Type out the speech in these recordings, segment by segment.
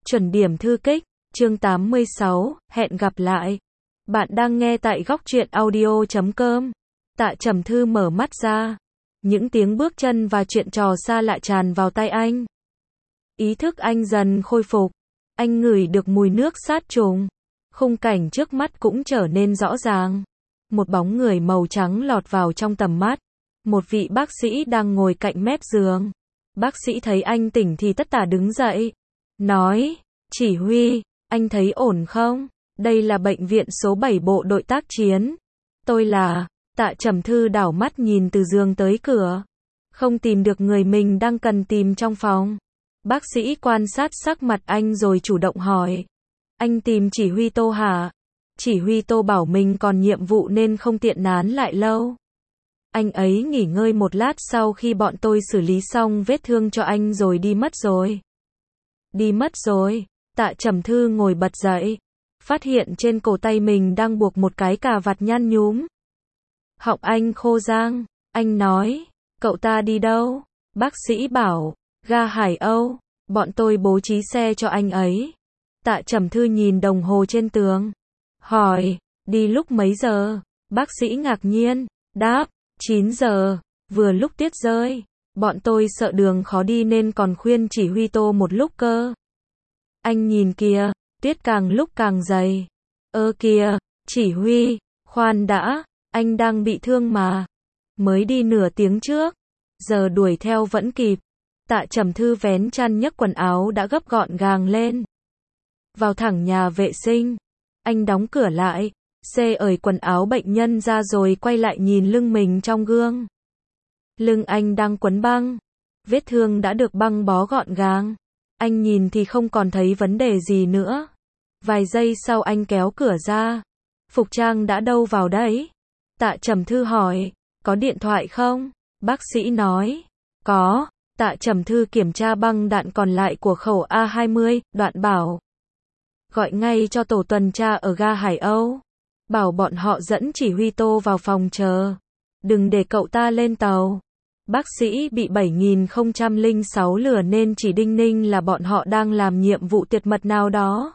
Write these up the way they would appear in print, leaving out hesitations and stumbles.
Chuẩn điểm thư kích, chương 86, hẹn gặp lại. Bạn đang nghe tại góc truyện audio.com. Tạ Trầm Thư mở mắt ra. Những tiếng bước chân và chuyện trò xa lạ tràn vào tai anh. Ý thức anh dần khôi phục. Anh ngửi được mùi nước sát trùng. Khung cảnh trước mắt cũng trở nên rõ ràng. Một bóng người màu trắng lọt vào trong tầm mắt. Một vị bác sĩ đang ngồi cạnh mép giường. Bác sĩ thấy anh tỉnh thì tất tả đứng dậy. Nói, chỉ huy, anh thấy ổn không? Đây là bệnh viện số 7 bộ đội tác chiến. Tôi là, Tạ Trầm Thư đảo mắt nhìn từ giường tới cửa. Không tìm được người mình đang cần tìm trong phòng. Bác sĩ quan sát sắc mặt anh rồi chủ động hỏi. Anh tìm chỉ huy Tô hả? Chỉ huy Tô bảo mình còn nhiệm vụ nên không tiện nán lại lâu. Anh ấy nghỉ ngơi một lát sau khi bọn tôi xử lý xong vết thương cho anh rồi đi mất rồi. Đi mất rồi. Tạ Trầm Thư ngồi bật dậy. Phát hiện trên cổ tay mình đang buộc một cái cà vạt nhăn nhúm. Họng anh khô rang. Anh nói, cậu ta đi đâu? Bác sĩ bảo, ga Hải Âu. Bọn tôi bố trí xe cho anh ấy. Tạ Trầm Thư nhìn đồng hồ trên tường. Hỏi, đi lúc mấy giờ? Bác sĩ ngạc nhiên. Đáp, 9 giờ. Vừa lúc tuyết rơi. Bọn tôi sợ đường khó đi nên còn khuyên chỉ huy Tô một lúc cơ. Anh nhìn kìa, tuyết càng lúc càng dày. Ơ kìa, chỉ huy, khoan đã, anh đang bị thương mà. Mới đi nửa tiếng trước, giờ đuổi theo vẫn kịp. Tạ Trầm Thư vén chăn nhấc quần áo đã gấp gọn gàng lên. Vào thẳng nhà vệ sinh, anh đóng cửa lại, ởi quần áo bệnh nhân ra rồi quay lại nhìn lưng mình trong gương. Lưng anh đang quấn băng, vết thương đã được băng bó gọn gàng. Anh nhìn thì không còn thấy vấn đề gì nữa. Vài giây sau anh kéo cửa ra. Phục trang đã đâu vào đấy? Tạ Trầm Thư hỏi, có điện thoại không? Bác sĩ nói, có. Tạ Trầm Thư kiểm tra băng đạn còn lại của khẩu A20, đoạn bảo. Gọi ngay cho tổ tuần tra ở ga Hải Âu. Bảo bọn họ dẫn chỉ huy Tô vào phòng chờ. Đừng để cậu ta lên tàu. Bác sĩ bị 7006 lừa nên chỉ đinh ninh là bọn họ đang làm nhiệm vụ tuyệt mật nào đó.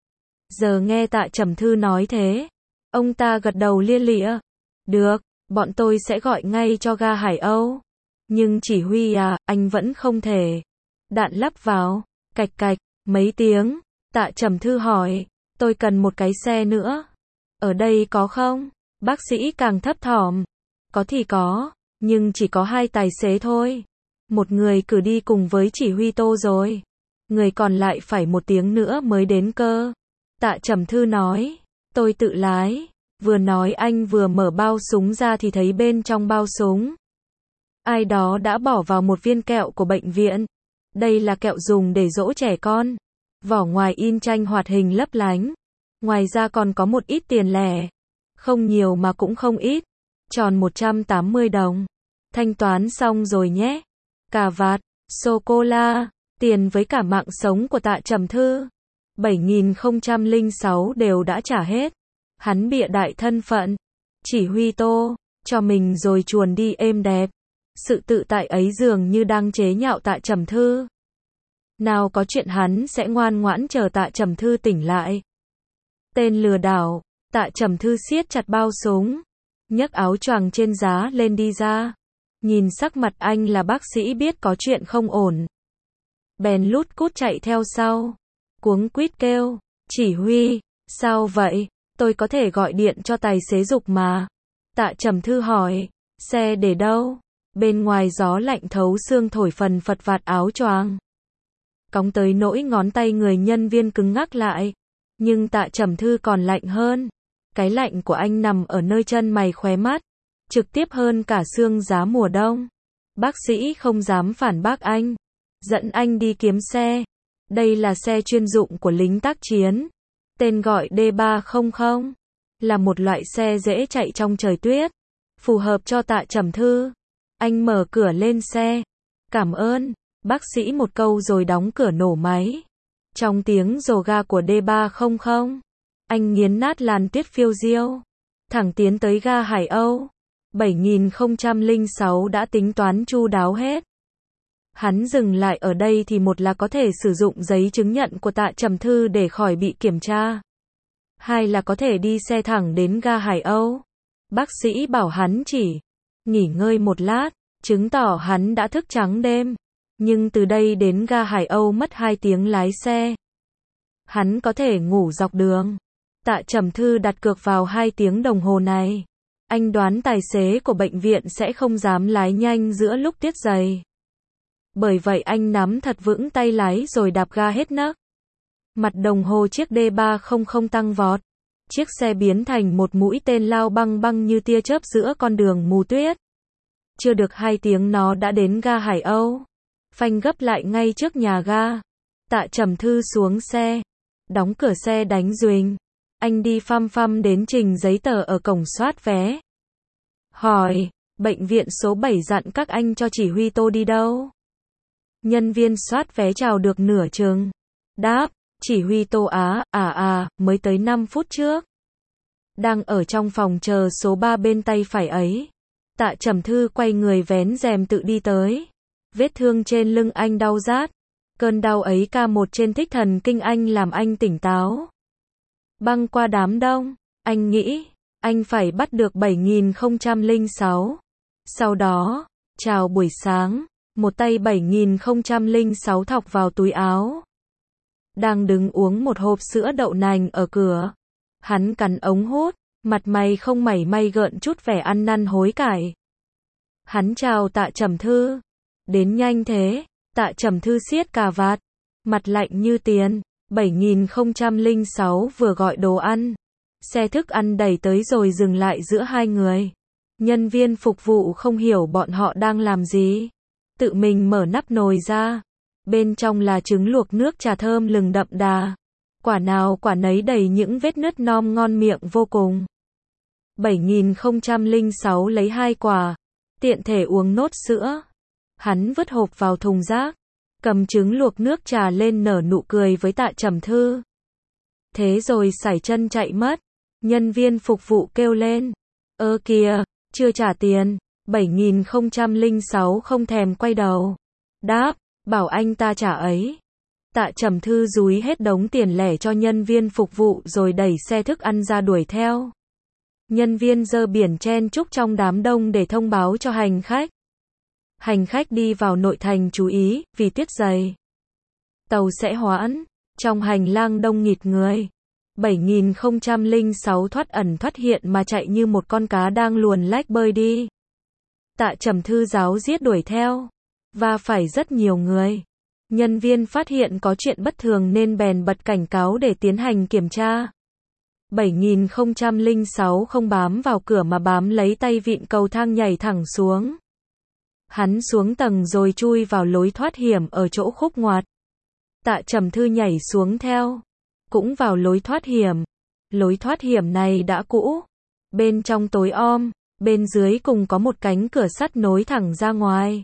Giờ nghe Tạ Trầm Thư nói thế, ông ta gật đầu lia lịa. Được, bọn tôi sẽ gọi ngay cho ga Hải Âu. Nhưng chỉ huy à, anh vẫn không thể. Đạn lắp vào, cạch cạch, mấy tiếng. Tạ Trầm Thư hỏi, tôi cần một cái xe nữa. Ở đây có không? Bác sĩ càng thấp thỏm. Có thì có. Nhưng chỉ có 2 tài xế thôi. Một người cử đi cùng với chỉ huy Tô rồi. Người còn lại phải 1 tiếng nữa mới đến cơ. Tạ Trầm Thư nói, tôi tự lái. Vừa nói anh vừa mở bao súng ra thì thấy bên trong bao súng. Ai đó đã bỏ vào một viên kẹo của bệnh viện. Đây là kẹo dùng để dỗ trẻ con. Vỏ ngoài in tranh hoạt hình lấp lánh. Ngoài ra còn có một ít tiền lẻ. Không nhiều mà cũng không ít. Tròn 180 đồng. Thanh toán xong rồi nhé. Cà vạt, sô-cô-la, tiền với cả mạng sống của Tạ Trầm Thư. 7006 đều đã trả hết. Hắn bịa đại thân phận. Chỉ huy Tô, cho mình rồi chuồn đi êm đẹp. Sự tự tại ấy dường như đang chế nhạo Tạ Trầm Thư. Nào có chuyện hắn sẽ ngoan ngoãn chờ Tạ Trầm Thư tỉnh lại. Tên lừa đảo. Tạ Trầm Thư siết chặt bao súng. Nhấc áo choàng trên giá lên đi ra. Nhìn sắc mặt anh là bác sĩ biết có chuyện không ổn. Bèn lút cút chạy theo sau. Cuống quýt kêu, chỉ huy, sao vậy? Tôi có thể gọi điện cho tài xế giục mà. Tạ Trầm Thư hỏi, xe để đâu? Bên ngoài gió lạnh thấu xương thổi phần phật vạt áo choàng. Cóng tới nỗi ngón tay người nhân viên cứng ngắc lại. Nhưng Tạ Trầm Thư còn lạnh hơn. Cái lạnh của anh nằm ở nơi chân mày khóe mắt. Trực tiếp hơn cả sương giá mùa đông. Bác sĩ không dám phản bác anh. Dẫn anh đi kiếm xe. Đây là xe chuyên dụng của lính tác chiến. Tên gọi D300. Là một loại xe dễ chạy trong trời tuyết. Phù hợp cho Tạ Trầm Thư. Anh mở cửa lên xe. Cảm ơn. Bác sĩ một câu rồi đóng cửa nổ máy. Trong tiếng rồ ga của D300. Anh nghiến nát làn tuyết phiêu diêu. Thẳng tiến tới ga Hải Âu. 7006 đã tính toán chu đáo hết. Hắn dừng lại ở đây thì một là có thể sử dụng giấy chứng nhận của Tạ Trầm Thư để khỏi bị kiểm tra. Hai là có thể đi xe thẳng đến ga Hải Âu. Bác sĩ bảo hắn chỉ nghỉ ngơi một lát, chứng tỏ hắn đã thức trắng đêm. Nhưng từ đây đến ga Hải Âu mất 2 tiếng lái xe. Hắn có thể ngủ dọc đường. Tạ Trầm Thư đặt cược vào 2 tiếng đồng hồ này. Anh đoán tài xế của bệnh viện sẽ không dám lái nhanh giữa lúc tiết dày. Bởi vậy anh nắm thật vững tay lái rồi đạp ga hết nấc. Mặt đồng hồ chiếc D300 tăng vọt. Chiếc xe biến thành một mũi tên lao băng băng như tia chớp giữa con đường mù tuyết. Chưa được 2 tiếng nó đã đến ga Hải Âu. Phanh gấp lại ngay trước nhà ga. Tạ Trầm Thư xuống xe. Đóng cửa xe đánh ruình. Anh đi phăm phăm đến trình giấy tờ ở cổng soát vé. Hỏi, bệnh viện số 7 dặn các anh cho chỉ huy Tô đi đâu? Nhân viên soát vé chào được nửa chừng. Đáp, chỉ huy Tô mới tới 5 phút trước. Đang ở trong phòng chờ số 3 bên tay phải ấy. Tạ Trầm Thư quay người vén rèm tự đi tới. Vết thương trên lưng anh đau rát. Cơn đau ấy K1 trên thích thần kinh anh làm anh tỉnh táo. Băng qua đám đông, anh nghĩ, anh phải bắt được 7006. Sau đó, chào buổi sáng, một tay 7006 thọc vào túi áo. Đang đứng uống một hộp sữa đậu nành ở cửa. Hắn cắn ống hút, mặt mày không mảy may gợn chút vẻ ăn năn hối cải. Hắn chào Tạ Trầm Thư. Đến nhanh thế, Tạ Trầm Thư siết cà vạt, mặt lạnh như tiền. 7006 vừa gọi đồ ăn. Xe thức ăn đẩy tới rồi dừng lại giữa hai người. Nhân viên phục vụ không hiểu bọn họ đang làm gì. Tự mình mở nắp nồi ra. Bên trong là trứng luộc nước trà thơm lừng đậm đà. Quả nào quả nấy đầy những vết nứt non ngon miệng vô cùng. 7006 lấy 2 quả. Tiện thể uống nốt sữa. Hắn vứt hộp vào thùng rác. Cầm trứng luộc nước trà lên nở nụ cười với Tạ Trầm Thư. Thế rồi sải chân chạy mất. Nhân viên phục vụ kêu lên. Ơ kìa, chưa trả tiền. 7006 không thèm quay đầu. Đáp, bảo anh ta trả ấy. Tạ Trầm Thư dúi hết đống tiền lẻ cho nhân viên phục vụ rồi đẩy xe thức ăn ra đuổi theo. Nhân viên giơ biển chen chúc trong đám đông để thông báo cho hành khách. Hành khách đi vào nội thành chú ý, vì tuyết dày. Tàu sẽ hoãn. Trong hành lang đông nghịt người. 7006 thoát ẩn thoát hiện mà chạy như một con cá đang luồn lách bơi đi. Tạ Trầm Thư ráo riết đuổi theo. Và phải rất nhiều người. Nhân viên phát hiện có chuyện bất thường nên bèn bật cảnh cáo để tiến hành kiểm tra. 7006 không bám vào cửa mà bám lấy tay vịn cầu thang nhảy thẳng xuống. Hắn xuống tầng rồi chui vào lối thoát hiểm ở chỗ khúc ngoặt. Tạ Trầm Thư nhảy xuống theo. Cũng vào lối thoát hiểm. Lối thoát hiểm này đã cũ. Bên trong tối om, bên dưới cùng có một cánh cửa sắt nối thẳng ra ngoài.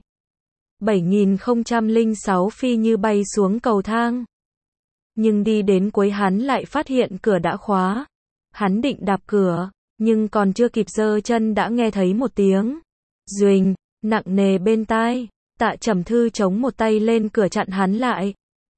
7006 phi như bay xuống cầu thang. Nhưng đi đến cuối hắn lại phát hiện cửa đã khóa. Hắn định đạp cửa, nhưng còn chưa kịp giơ chân đã nghe thấy một tiếng duỳnh nặng nề bên tai. Tạ Trầm Thư chống một tay lên cửa chặn hắn lại.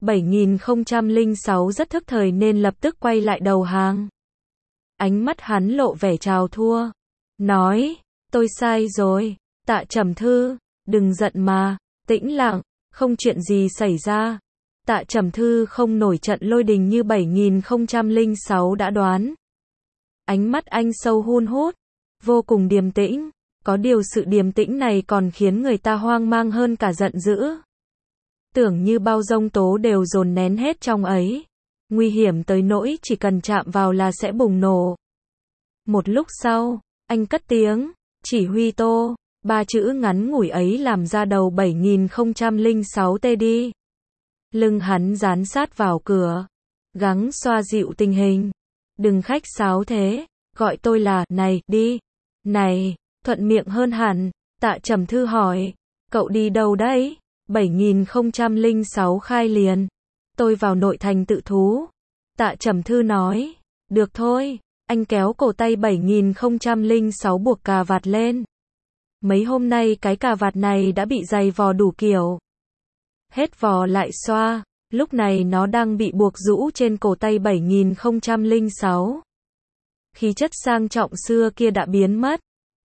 7006 rất thức thời nên lập tức quay lại đầu hàng. Ánh mắt hắn lộ vẻ chào thua. Nói, tôi sai rồi. Tạ Trầm Thư, đừng giận mà, tĩnh lặng, không chuyện gì xảy ra. Tạ Trầm Thư không nổi trận lôi đình như 7006 đã đoán. Ánh mắt anh sâu hun hút, vô cùng điềm tĩnh. Có điều sự điềm tĩnh này còn khiến người ta hoang mang hơn cả giận dữ. Tưởng như bao giông tố đều dồn nén hết trong ấy. Nguy hiểm tới nỗi chỉ cần chạm vào là sẽ bùng nổ. Một lúc sau, anh cất tiếng, chỉ huy Tô. 3 chữ ngắn ngủi ấy làm ra đầu 7006 tê đi. Lưng hắn dán sát vào cửa. Gắng xoa dịu tình hình. Đừng khách sáo thế, gọi tôi là này đi. Này, thuận miệng hơn hẳn. Tạ Trầm Thư hỏi, cậu đi đâu đấy? 7006 khai liền. Tôi vào nội thành tự thú. Tạ Trầm Thư nói, được thôi. Anh kéo cổ tay 7006 buộc cà vạt lên. Mấy hôm nay cái cà vạt này đã bị giày vò đủ kiểu. hết vò lại xoa. Lúc này nó đang bị buộc rũ trên cổ tay 7006. Khí chất sang trọng xưa kia đã biến mất.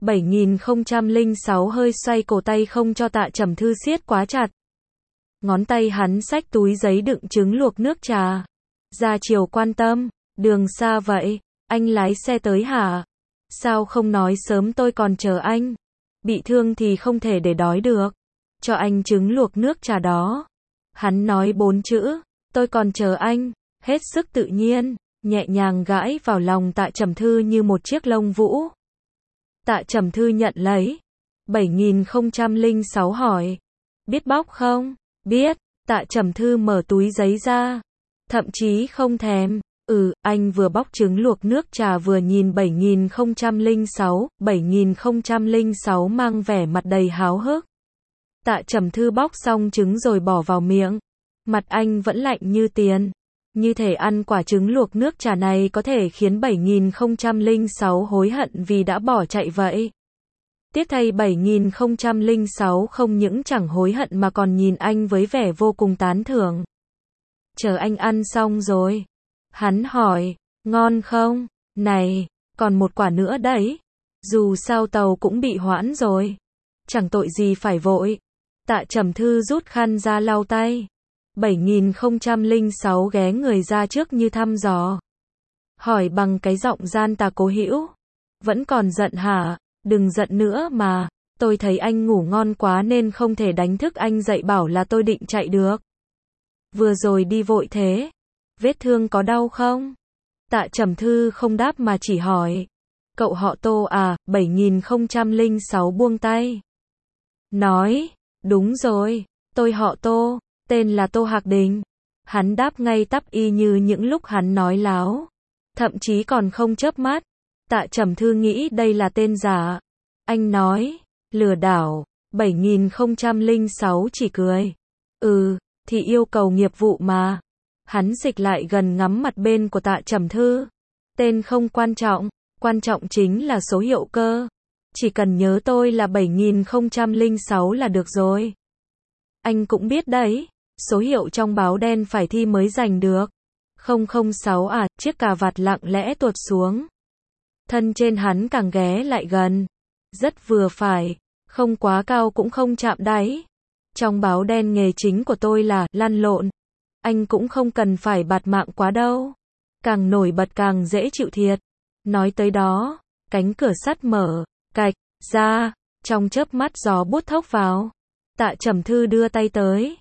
7006 hơi xoay cổ tay không cho Tạ Trầm Thư siết quá chặt. Ngón tay hắn xách túi giấy đựng trứng luộc nước trà. Ra chiều quan tâm, đường xa vậy, anh lái xe tới hả? Sao không nói sớm tôi còn chờ anh? Bị thương thì không thể để đói được. Cho anh trứng luộc nước trà đó. Hắn nói 4 chữ, tôi còn chờ anh, hết sức tự nhiên, nhẹ nhàng gãi vào lòng Tạ Trầm Thư như một chiếc lông vũ. Tạ Trầm Thư nhận lấy. 7006 hỏi, biết bóc không? Biết. Tạ Trầm Thư mở túi giấy ra. Thậm chí không thèm. Anh vừa bóc trứng luộc nước trà vừa nhìn 7006. 7006 mang vẻ mặt đầy háo hức. Tạ Trầm Thư bóc xong trứng rồi bỏ vào miệng. Mặt anh vẫn lạnh như tiền. Như thể ăn quả trứng luộc nước trà này có thể khiến 7006 hối hận vì đã bỏ chạy vậy. Tiếc thay 7006 không những chẳng hối hận mà còn nhìn anh với vẻ vô cùng tán thưởng. Chờ anh ăn xong rồi. Hắn hỏi, ngon không? Này, còn một quả nữa đấy. Dù sao tàu cũng bị hoãn rồi. Chẳng tội gì phải vội. Tạ Trầm Thư rút khăn ra lau tay. 7006 ghé người ra trước như thăm dò. Hỏi bằng cái giọng gian tà cố hữu. Vẫn còn giận hả? Đừng giận nữa mà. Tôi thấy anh ngủ ngon quá nên không thể đánh thức anh dậy bảo là tôi định chạy được. Vừa rồi đi vội thế. Vết thương có đau không? Tạ Trầm Thư không đáp mà chỉ hỏi. Cậu họ Tô à? 7006 buông tay. Nói, đúng rồi, tôi họ Tô, tên là Tô Hạc Đình. Hắn đáp ngay tắp y như những lúc hắn nói láo. Thậm chí còn không chớp mắt. Tạ Trầm Thư nghĩ đây là tên giả. Anh nói, lừa đảo. 7006 chỉ cười. Thì yêu cầu nghiệp vụ mà. Hắn dịch lại gần ngắm mặt bên của Tạ Trầm Thư. Tên không quan trọng chính là số hiệu cơ. Chỉ cần nhớ tôi là 7006 là được rồi. Anh cũng biết đấy, số hiệu trong báo đen phải thi mới giành được. 006 à, chiếc cà vạt lặng lẽ tuột xuống. Thân trên hắn càng ghé lại gần. Rất vừa phải, không quá cao cũng không chạm đáy. Trong báo đen nghề chính của tôi là lăn lộn. Anh cũng không cần phải bạt mạng quá đâu. Càng nổi bật càng dễ chịu thiệt. Nói tới đó, cánh cửa sắt mở, cạch, ra, trong chớp mắt gió bút thốc vào. Tạ Trầm Thư đưa tay tới.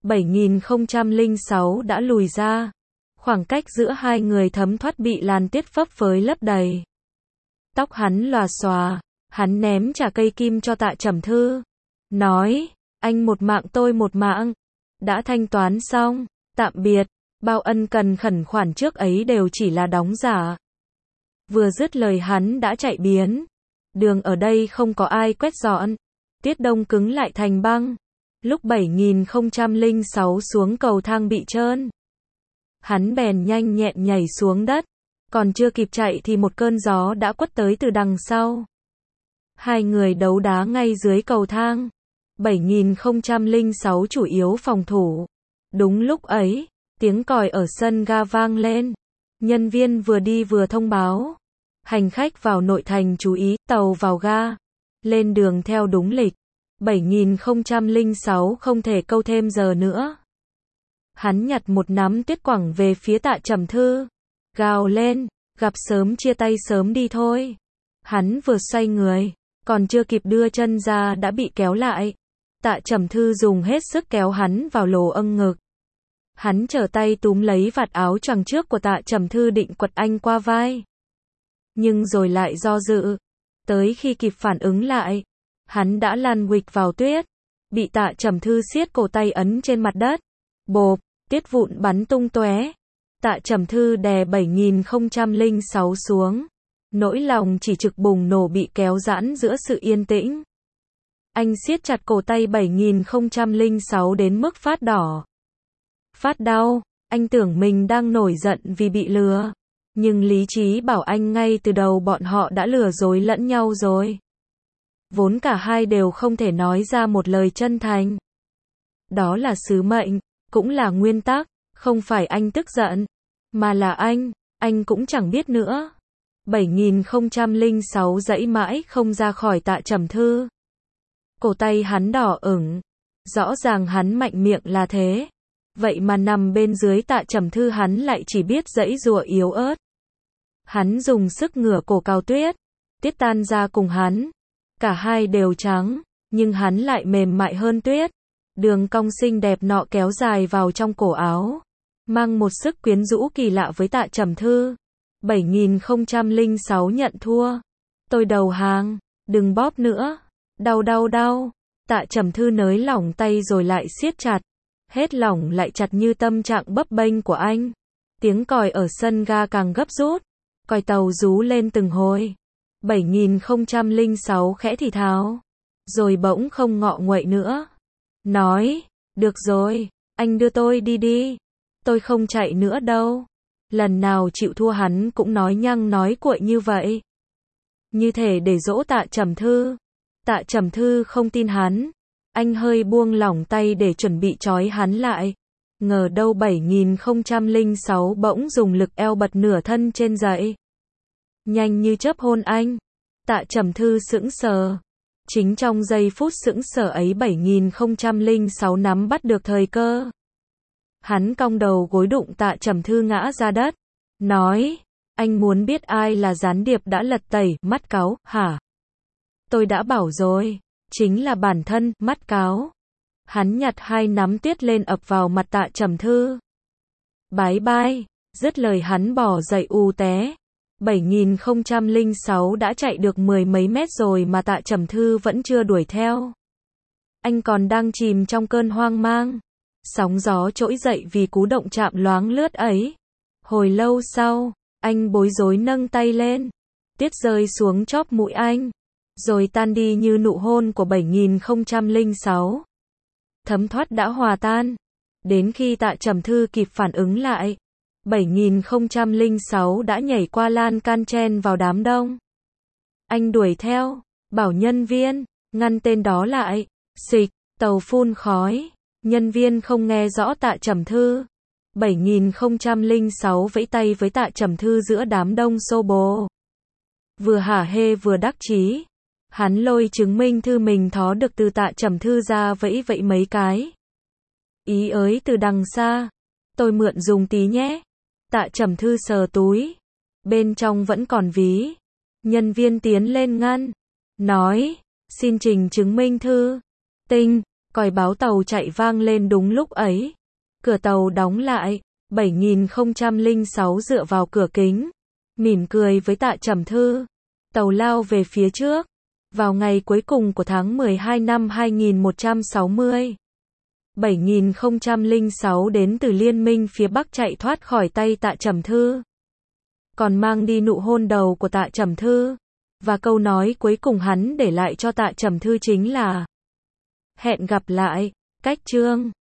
7006 đã lùi ra. Khoảng cách giữa hai người thấm thoát bị làn tuyết phấp phới lấp đầy. Tóc hắn lòa xòa, hắn ném trả cây kim cho Tạ Trầm Thư. Nói, anh một mạng tôi một mạng. Đã thanh toán xong, tạm biệt. Bao ân cần khẩn khoản trước ấy đều chỉ là đóng giả. Vừa dứt lời hắn đã chạy biến. Đường ở đây không có ai quét dọn. Tuyết đông cứng lại thành băng. Lúc 7006 xuống cầu thang bị trơn. Hắn bèn nhanh nhẹn nhảy xuống đất. Còn chưa kịp chạy thì một cơn gió đã quất tới từ đằng sau. Hai người đấu đá ngay dưới cầu thang. 7006 chủ yếu phòng thủ. Đúng lúc ấy, tiếng còi ở sân ga vang lên. Nhân viên vừa đi vừa thông báo. Hành khách vào nội thành chú ý, tàu vào ga. Lên đường theo đúng lịch. 7006 không thể câu thêm giờ nữa. Hắn nhặt một nắm tuyết quẳng về phía Tạ Trầm Thư. Gào lên, gặp sớm chia tay sớm đi thôi. Hắn vừa xoay người, còn chưa kịp đưa chân ra đã bị kéo lại. Tạ Trầm Thư dùng hết sức kéo hắn vào lồ âng ngực. Hắn trở tay túm lấy vạt áo choàng trước của Tạ Trầm Thư định quật anh qua vai. Nhưng rồi lại do dự. Tới khi kịp phản ứng lại, hắn đã lăn huỵch vào tuyết. Bị Tạ Trầm Thư siết cổ tay ấn trên mặt đất. Bộp, tuyết vụn bắn tung tóe. Tạ Trầm Thư đè 7006 xuống. Nỗi lòng chỉ trực bùng nổ bị kéo giãn giữa sự yên tĩnh. Anh siết chặt cổ tay 7006 đến mức phát đỏ. Phát đau, anh tưởng mình đang nổi giận vì bị lừa. Nhưng lý trí bảo anh ngay từ đầu bọn họ đã lừa dối lẫn nhau rồi. Vốn cả hai đều không thể nói ra một lời chân thành. Đó là sứ mệnh, cũng là nguyên tắc, không phải anh tức giận, mà là anh cũng chẳng biết nữa. 7006 dãy mãi không ra khỏi Tạ Trầm Thư. Cổ tay hắn đỏ ửng, rõ ràng hắn mạnh miệng là thế, vậy mà nằm bên dưới Tạ Trầm Thư hắn lại chỉ biết giãy giụa yếu ớt. Hắn dùng sức ngửa cổ Cao Tuyết, Tuyết tan ra cùng hắn, cả hai đều trắng, nhưng hắn lại mềm mại hơn Tuyết. Đường cong xinh đẹp nọ kéo dài vào trong cổ áo, mang một sức quyến rũ kỳ lạ với Tạ Trầm Thư. 7006 nhận thua. Tôi đầu hàng, đừng bóp nữa. Đau đau đau. Tạ Trầm Thư nới lỏng tay rồi lại siết chặt. Hết lỏng lại chặt như tâm trạng bấp bênh của anh. Tiếng còi ở sân ga càng gấp rút. Còi tàu rú lên từng hồi. 7006 khẽ thì thào. Rồi bỗng không ngọ nguậy nữa. Nói, được rồi, anh đưa tôi đi đi. Tôi không chạy nữa đâu. Lần nào chịu thua hắn cũng nói nhăng nói cuội như vậy. Như thể để dỗ Tạ Trầm Thư. Tạ Trầm Thư không tin hắn. Anh hơi buông lỏng tay để chuẩn bị trói hắn lại. Ngờ đâu 7006 bỗng dùng lực eo bật nửa thân trên dậy. Nhanh như chớp hôn anh. Tạ Trầm Thư sững sờ. Chính trong giây phút sững sờ ấy 7006 nắm bắt được thời cơ. Hắn cong đầu gối đụng Tạ Trầm Thư ngã ra đất. Nói, anh muốn biết ai là gián điệp đã lật tẩy, mắt cáu, hả? Tôi đã bảo rồi, chính là bản thân, mắt cáo. Hắn nhặt hai nắm tuyết lên ập vào mặt Tạ Trầm Thư. Bái bai, dứt lời hắn bỏ dậy u té. 7006 đã chạy được mười mấy mét rồi mà Tạ Trầm Thư vẫn chưa đuổi theo. Anh còn đang chìm trong cơn hoang mang. Sóng gió trỗi dậy vì cú động chạm loáng lướt ấy. Hồi lâu sau, anh bối rối nâng tay lên. Tuyết rơi xuống chóp mũi anh, rồi tan đi như nụ hôn của 7006. Thấm thoát đã hòa tan. Đến khi Tạ Trầm Thư kịp phản ứng lại, 7006 đã nhảy qua lan can chen vào đám đông. Anh đuổi theo, bảo nhân viên, ngăn tên đó lại. Xịch, tàu phun khói. Nhân viên không nghe rõ Tạ Trầm Thư. 7006 vẫy tay với Tạ Trầm Thư giữa đám đông xô bồ. Vừa hả hê vừa đắc chí. Hắn lôi chứng minh thư mình thó được từ Tạ Trầm Thư ra vẫy vẫy mấy cái. Ý ới từ đằng xa. Tôi mượn dùng tí nhé. Tạ Trầm Thư sờ túi. Bên trong vẫn còn ví. Nhân viên tiến lên ngăn. Nói, xin trình chứng minh thư. Tinh. Còi báo tàu chạy vang lên đúng lúc ấy. Cửa tàu đóng lại. 7006 dựa vào cửa kính, mỉm cười với Tạ Trầm Thư. Tàu lao về phía trước. Vào ngày cuối cùng của tháng 12 năm 2160, 7006 đến từ liên minh phía Bắc chạy thoát khỏi tay Tạ Trầm Thư. Còn mang đi nụ hôn đầu của Tạ Trầm Thư. Và câu nói cuối cùng hắn để lại cho Tạ Trầm Thư chính là hẹn gặp lại, cách chương.